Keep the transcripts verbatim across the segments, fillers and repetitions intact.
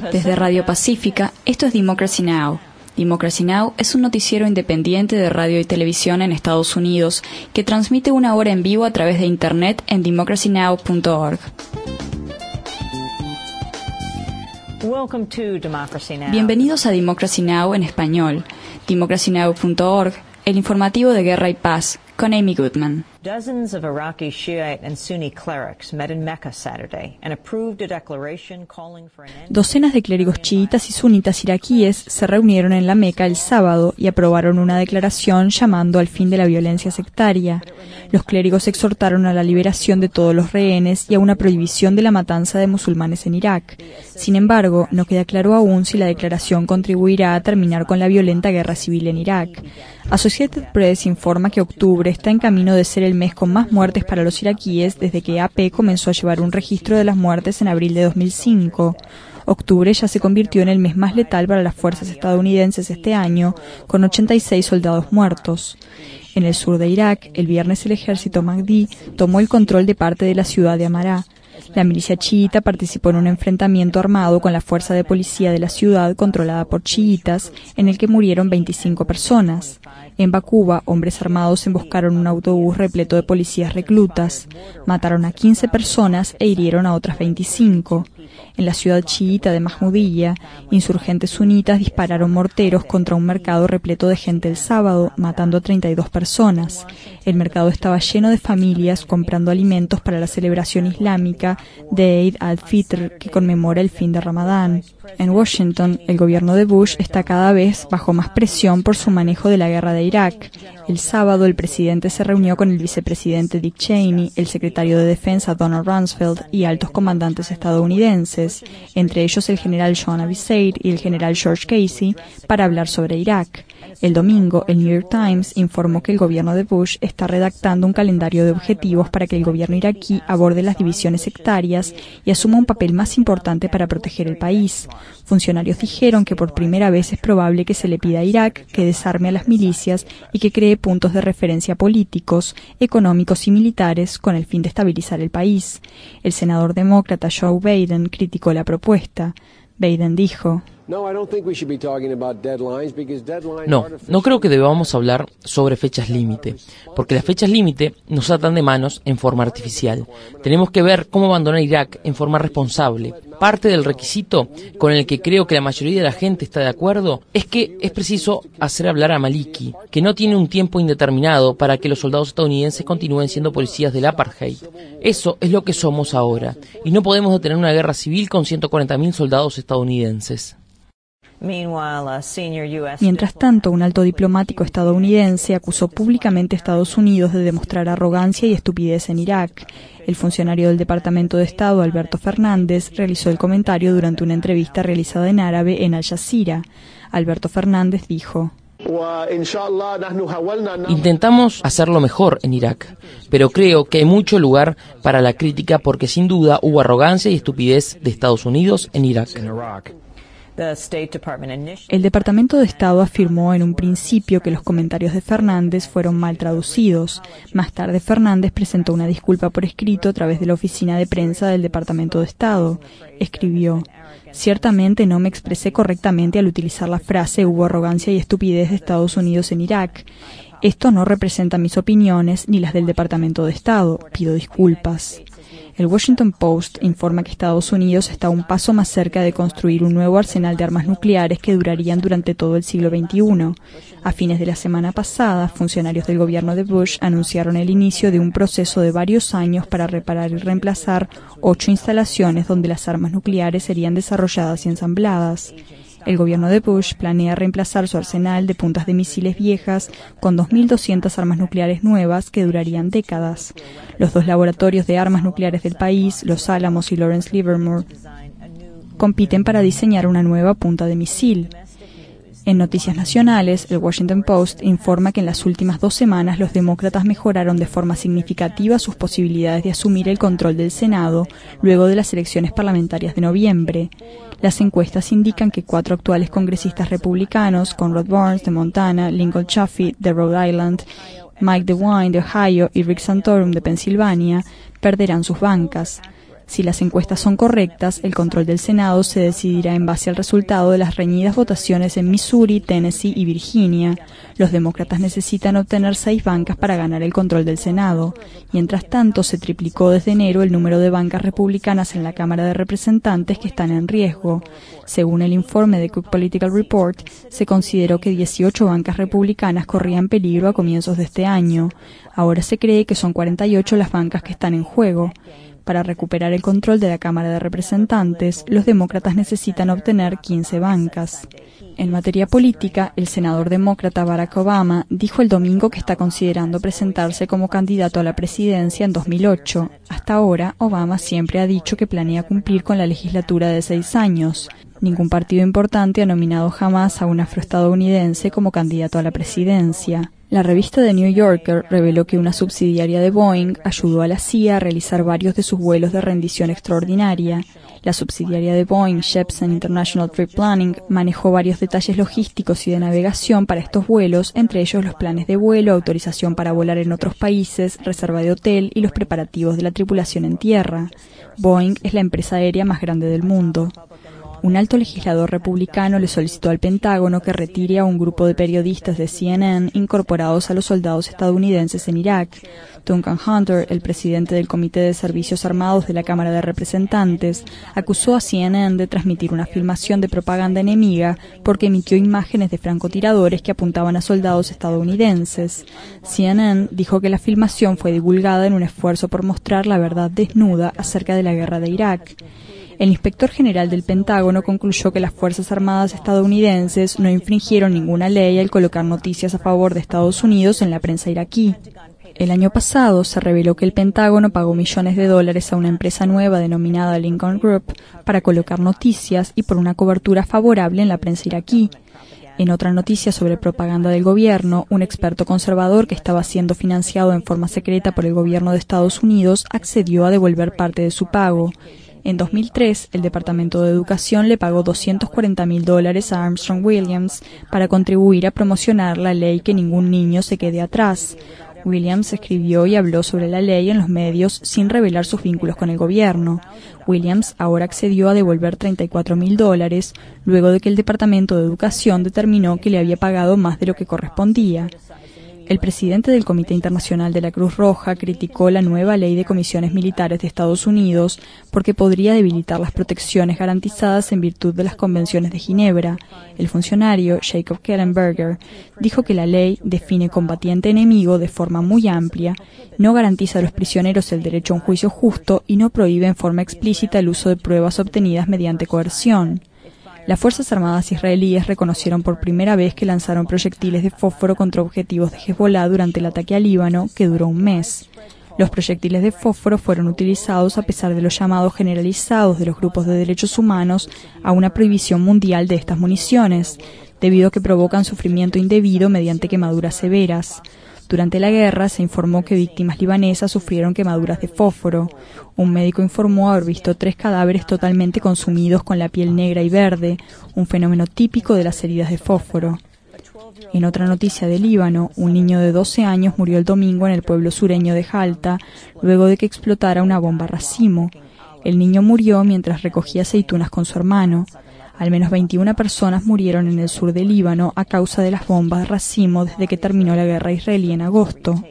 Desde Radio Pacífica, esto es Democracy Now! Democracy Now! Es un noticiero independiente de radio y televisión en Estados Unidos que transmite una hora en vivo a través de Internet en democracy now punto org. Bienvenidos a Democracy Now! En español. democracy now punto org, el informativo de Guerra y Paz, con Amy Goodman. Dozens of Iraqi Shiite and Sunni clerics met in Mecca Saturday and approved a declaration calling for an end. Docenas de clérigos chiitas y sunitas iraquíes se reunieron en la Meca el sábado y aprobaron una declaración llamando al fin de la violencia sectaria. Los clérigos exhortaron a la liberación de todos los rehenes y a una prohibición de la matanza de musulmanes en Irak. Sin embargo, no queda claro aún si la declaración contribuirá a terminar con la violenta guerra civil en Irak. Associated Press informa que octubre está en camino de ser el mes con más muertes para los iraquíes desde que A P comenzó a llevar un registro de las muertes en abril de dos mil cinco. Octubre ya se convirtió en el mes más letal para las fuerzas estadounidenses este año, con ochenta y seis soldados muertos. En el sur de Irak, el viernes el ejército Mahdi tomó el control de parte de la ciudad de Amará. La milicia chiita participó en un enfrentamiento armado con la fuerza de policía de la ciudad controlada por chiitas, en el que murieron veinticinco personas. En Bakuba, hombres armados emboscaron un autobús repleto de policías reclutas, mataron a quince personas e hirieron a otras veinticinco. En la ciudad chiita de Mahmudiyya, insurgentes sunitas dispararon morteros contra un mercado repleto de gente el sábado, matando a treinta y dos personas. El mercado estaba lleno de familias comprando alimentos para la celebración islámica de Eid al-Fitr, que conmemora el fin de Ramadán. En Washington, el gobierno de Bush está cada vez bajo más presión por su manejo de la guerra de Irak. El sábado, el presidente se reunió con el vicepresidente Dick Cheney, el secretario de Defensa Donald Rumsfeld y altos comandantes estadounidenses, entre ellos el general John Abizaid y el general George Casey, para hablar sobre Irak. El domingo, el New York Times informó que el gobierno de Bush está redactando un calendario de objetivos para que el gobierno iraquí aborde las divisiones sectarias y asuma un papel más importante para proteger el país. Funcionarios dijeron que por primera vez es probable que se le pida a Irak que desarme a las milicias y que cree puntos de referencia políticos, económicos y militares con el fin de estabilizar el país. El senador demócrata Joe Biden criticó la propuesta. Biden dijo: No, no creo que debamos hablar sobre fechas límite, porque las fechas límite nos atan de manos en forma artificial. Tenemos que ver cómo abandonar Irak en forma responsable. Parte del requisito con el que creo que la mayoría de la gente está de acuerdo es que es preciso hacer hablar a Maliki, que no tiene un tiempo indeterminado para que los soldados estadounidenses continúen siendo policías del apartheid. Eso es lo que somos ahora, y no podemos detener una guerra civil con ciento cuarenta mil soldados estadounidenses. Mientras tanto, un alto diplomático estadounidense acusó públicamente a Estados Unidos de demostrar arrogancia y estupidez en Irak. El funcionario del Departamento de Estado, Alberto Fernández, realizó el comentario durante una entrevista realizada en árabe en Al Jazeera. Alberto Fernández dijo: Intentamos hacerlo mejor en Irak, pero creo que hay mucho lugar para la crítica porque sin duda hubo arrogancia y estupidez de Estados Unidos en Irak. El Departamento de Estado afirmó en un principio que los comentarios de Fernández fueron mal traducidos. Más tarde, Fernández presentó una disculpa por escrito a través de la oficina de prensa del Departamento de Estado. Escribió: Ciertamente no me expresé correctamente al utilizar la frase hubo arrogancia y estupidez de Estados Unidos en Irak. Esto no representa mis opiniones ni las del Departamento de Estado. Pido disculpas. El Washington Post informa que Estados Unidos está un paso más cerca de construir un nuevo arsenal de armas nucleares que durarían durante todo el siglo veintiuno. A fines de la semana pasada, funcionarios del gobierno de Bush anunciaron el inicio de un proceso de varios años para reparar y reemplazar ocho instalaciones donde las armas nucleares serían desarrolladas y ensambladas. El gobierno de Bush planea reemplazar su arsenal de puntas de misiles viejas con dos mil doscientas armas nucleares nuevas que durarían décadas. Los dos laboratorios de armas nucleares del país, Los Álamos y Lawrence Livermore, compiten para diseñar una nueva punta de misil. En noticias nacionales, el Washington Post informa que en las últimas dos semanas los demócratas mejoraron de forma significativa sus posibilidades de asumir el control del Senado luego de las elecciones parlamentarias de noviembre. Las encuestas indican que cuatro actuales congresistas republicanos, Conrad Burns de Montana, Lincoln Chafee de Rhode Island, Mike DeWine de Ohio y Rick Santorum de Pensilvania, perderán sus bancas. Si las encuestas son correctas, el control del Senado se decidirá en base al resultado de las reñidas votaciones en Missouri, Tennessee y Virginia. Los demócratas necesitan obtener seis bancas para ganar el control del Senado. Mientras tanto, se triplicó desde enero el número de bancas republicanas en la Cámara de Representantes que están en riesgo. Según el informe de Cook Political Report, se consideró que dieciocho bancas republicanas corrían peligro a comienzos de este año. Ahora se cree que son cuarenta y ocho las bancas que están en juego. Para recuperar el control de la Cámara de Representantes, los demócratas necesitan obtener quince bancas. En materia política, el senador demócrata Barack Obama dijo el domingo que está considerando presentarse como candidato a la presidencia en dos mil ocho. Hasta ahora, Obama siempre ha dicho que planea cumplir con la legislatura de seis años. Ningún partido importante ha nominado jamás a un afroestadounidense como candidato a la presidencia. La revista The New Yorker reveló que una subsidiaria de Boeing ayudó a la C I A a realizar varios de sus vuelos de rendición extraordinaria. La subsidiaria de Boeing, Jeppesen International Trip Planning, manejó varios detalles logísticos y de navegación para estos vuelos, entre ellos los planes de vuelo, autorización para volar en otros países, reserva de hotel y los preparativos de la tripulación en tierra. Boeing es la empresa aérea más grande del mundo. Un alto legislador republicano le solicitó al Pentágono que retire a un grupo de periodistas de C N N incorporados a los soldados estadounidenses en Irak. Duncan Hunter, el presidente del Comité de Servicios Armados de la Cámara de Representantes, acusó a C N N de transmitir una filmación de propaganda enemiga porque emitió imágenes de francotiradores que apuntaban a soldados estadounidenses. C N N dijo que la filmación fue divulgada en un esfuerzo por mostrar la verdad desnuda acerca de la guerra de Irak. El inspector general del Pentágono concluyó que las Fuerzas Armadas estadounidenses no infringieron ninguna ley al colocar noticias a favor de Estados Unidos en la prensa iraquí. El año pasado se reveló que el Pentágono pagó millones de dólares a una empresa nueva denominada Lincoln Group para colocar noticias y por una cobertura favorable en la prensa iraquí. En otra noticia sobre propaganda del gobierno, un experto conservador que estaba siendo financiado en forma secreta por el gobierno de Estados Unidos accedió a devolver parte de su pago. En dos mil tres, el Departamento de Educación le pagó doscientos cuarenta mil dólares a Armstrong Williams para contribuir a promocionar la ley Que ningún niño se quede atrás. Williams escribió y habló sobre la ley en los medios sin revelar sus vínculos con el gobierno. Williams ahora accedió a devolver treinta y cuatro mil dólares luego de que el Departamento de Educación determinó que le había pagado más de lo que correspondía. El presidente del Comité Internacional de la Cruz Roja criticó la nueva ley de comisiones militares de Estados Unidos porque podría debilitar las protecciones garantizadas en virtud de las convenciones de Ginebra. El funcionario, Jacob Kellenberger, dijo que la ley define combatiente enemigo de forma muy amplia, no garantiza a los prisioneros el derecho a un juicio justo y no prohíbe en forma explícita el uso de pruebas obtenidas mediante coerción. Las Fuerzas Armadas israelíes reconocieron por primera vez que lanzaron proyectiles de fósforo contra objetivos de Hezbollah durante el ataque al Líbano, que duró un mes. Los proyectiles de fósforo fueron utilizados a pesar de los llamados generalizados de los grupos de derechos humanos a una prohibición mundial de estas municiones, debido a que provocan sufrimiento indebido mediante quemaduras severas. Durante la guerra se informó que víctimas libanesas sufrieron quemaduras de fósforo. Un médico informó haber visto tres cadáveres totalmente consumidos con la piel negra y verde, un fenómeno típico de las heridas de fósforo. En otra noticia de Líbano, un niño de doce años murió el domingo en el pueblo sureño de Jalta, luego de que explotara una bomba racimo. El niño murió mientras recogía aceitunas con su hermano. Al menos veintiuna personas murieron en el sur del Líbano a causa de las bombas racimo desde que terminó la guerra israelí en agosto.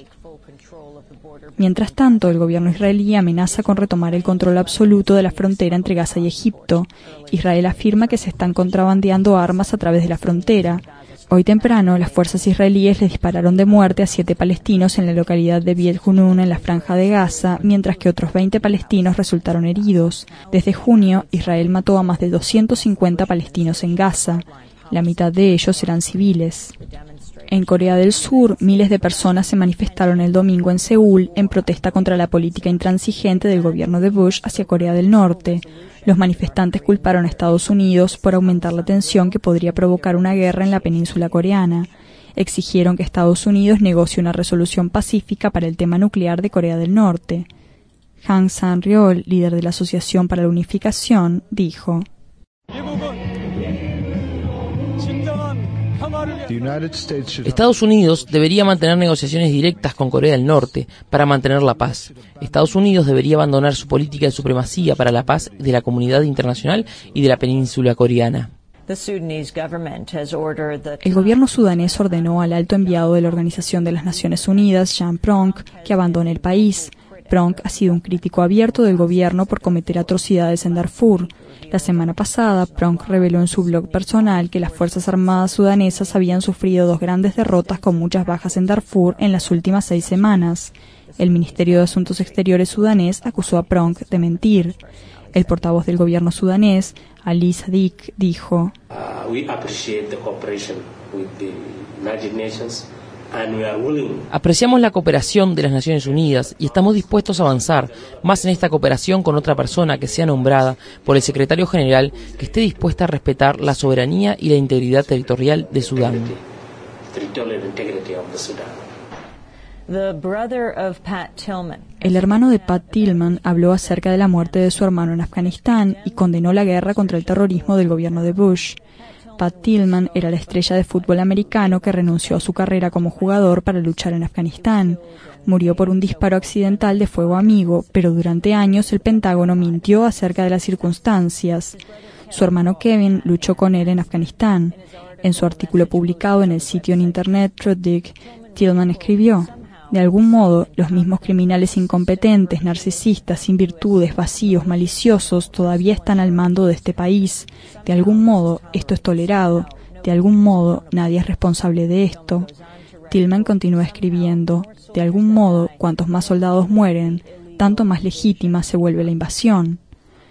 Mientras tanto, el gobierno israelí amenaza con retomar el control absoluto de la frontera entre Gaza y Egipto. Israel afirma que se están contrabandeando armas a través de la frontera. Hoy temprano, las fuerzas israelíes les dispararon de muerte a siete palestinos en la localidad de Biet Junun, en la franja de Gaza, mientras que otros veinte palestinos resultaron heridos. Desde junio, Israel mató a más de doscientos cincuenta palestinos en Gaza. La mitad de ellos eran civiles. En Corea del Sur, miles de personas se manifestaron el domingo en Seúl en protesta contra la política intransigente del gobierno de Bush hacia Corea del Norte. Los manifestantes culparon a Estados Unidos por aumentar la tensión que podría provocar una guerra en la península coreana. Exigieron que Estados Unidos negocie una resolución pacífica para el tema nuclear de Corea del Norte. Han Sang-ryol, líder de la Asociación para la Unificación, dijo: Estados Unidos debería mantener negociaciones directas con Corea del Norte para mantener la paz. Estados Unidos debería abandonar su política de supremacía para la paz de la comunidad internacional y de la península coreana. El gobierno sudanés ordenó al alto enviado de la Organización de las Naciones Unidas, Jan Pronk, que abandone el país. Pronk ha sido un crítico abierto del gobierno por cometer atrocidades en Darfur. La semana pasada, Pronk reveló en su blog personal que las Fuerzas Armadas sudanesas habían sufrido dos grandes derrotas con muchas bajas en Darfur en las últimas seis semanas. El Ministerio de Asuntos Exteriores sudanés acusó a Pronk de mentir. El portavoz del gobierno sudanés, Ali Sadiq, dijo: Apreciamos la cooperación de las Naciones Unidas y estamos dispuestos a avanzar más en esta cooperación con otra persona que sea nombrada por el secretario general que esté dispuesta a respetar la soberanía y la integridad territorial de Sudán. El hermano de Pat Tillman habló acerca de la muerte de su hermano en Afganistán y condenó la guerra contra el terrorismo del gobierno de Bush. Pat Tillman era la estrella de fútbol americano que renunció a su carrera como jugador para luchar en Afganistán. Murió por un disparo accidental de fuego amigo, pero durante años el Pentágono mintió acerca de las circunstancias. Su hermano Kevin luchó con él en Afganistán. En su artículo publicado en el sitio en internet Truthdig, Tillman escribió: de algún modo, los mismos criminales incompetentes, narcisistas, sin virtudes, vacíos, maliciosos, todavía están al mando de este país. De algún modo, esto es tolerado. De algún modo, nadie es responsable de esto. Tillman continúa escribiendo: de algún modo, cuantos más soldados mueren, tanto más legítima se vuelve la invasión.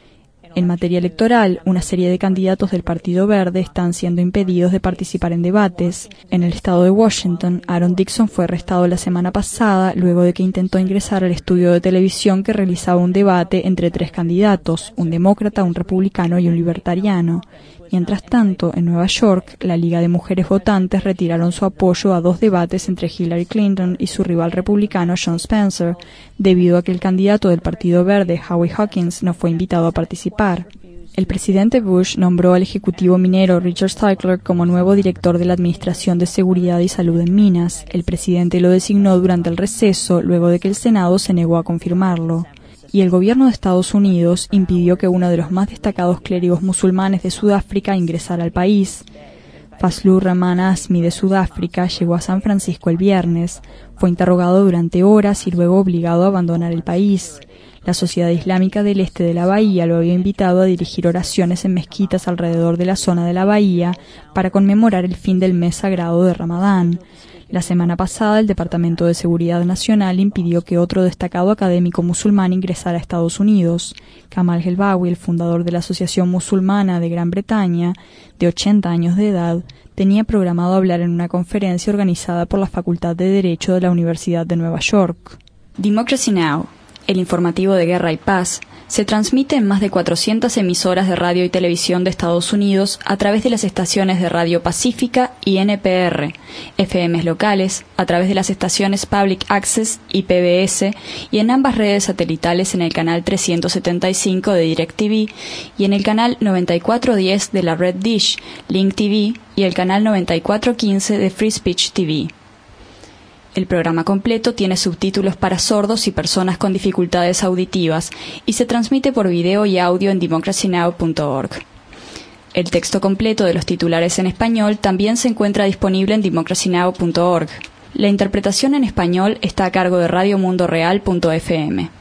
En materia electoral, una serie de candidatos del Partido Verde están siendo impedidos de participar en debates. En el estado de Washington, Aaron Dixon fue arrestado la semana pasada luego de que intentó ingresar al estudio de televisión que realizaba un debate entre tres candidatos, un demócrata, un republicano y un libertariano. Mientras tanto, en Nueva York, la Liga de Mujeres Votantes retiraron su apoyo a dos debates entre Hillary Clinton y su rival republicano Sean Spencer, debido a que el candidato del Partido Verde, Howie Hawkins, no fue invitado a participar. El presidente Bush nombró al ejecutivo minero Richard Stickler como nuevo director de la Administración de Seguridad y Salud en Minas. El presidente lo designó durante el receso, luego de que el Senado se negó a confirmarlo. Y el gobierno de Estados Unidos impidió que uno de los más destacados clérigos musulmanes de Sudáfrica ingresara al país. Fazlur Rahman Azmi de Sudáfrica llegó a San Francisco el viernes. Fue interrogado durante horas y luego obligado a abandonar el país. La Sociedad Islámica del Este de la Bahía lo había invitado a dirigir oraciones en mezquitas alrededor de la zona de la bahía para conmemorar el fin del mes sagrado de Ramadán. La semana pasada, el Departamento de Seguridad Nacional impidió que otro destacado académico musulmán ingresara a Estados Unidos. Kamal Helbawi, el fundador de la Asociación Musulmana de Gran Bretaña, de ochenta años de edad, tenía programado hablar en una conferencia organizada por la Facultad de Derecho de la Universidad de Nueva York. Democracy Now!, el informativo de guerra y paz, se transmite en más de cuatrocientas emisoras de radio y televisión de Estados Unidos a través de las estaciones de Radio Pacífica y N P R, F Ms locales, a través de las estaciones Public Access y P B S, y en ambas redes satelitales en el canal trescientos setenta y cinco de DirecTV y en el canal noventa y cuatro diez de la Red Dish, Link T V y el canal noventa y cuatro quince de Free Speech T V. El programa completo tiene subtítulos para sordos y personas con dificultades auditivas y se transmite por video y audio en democracy now punto org. El texto completo de los titulares en español también se encuentra disponible en democracy now punto org. La interpretación en español está a cargo de radio mundo real punto f m.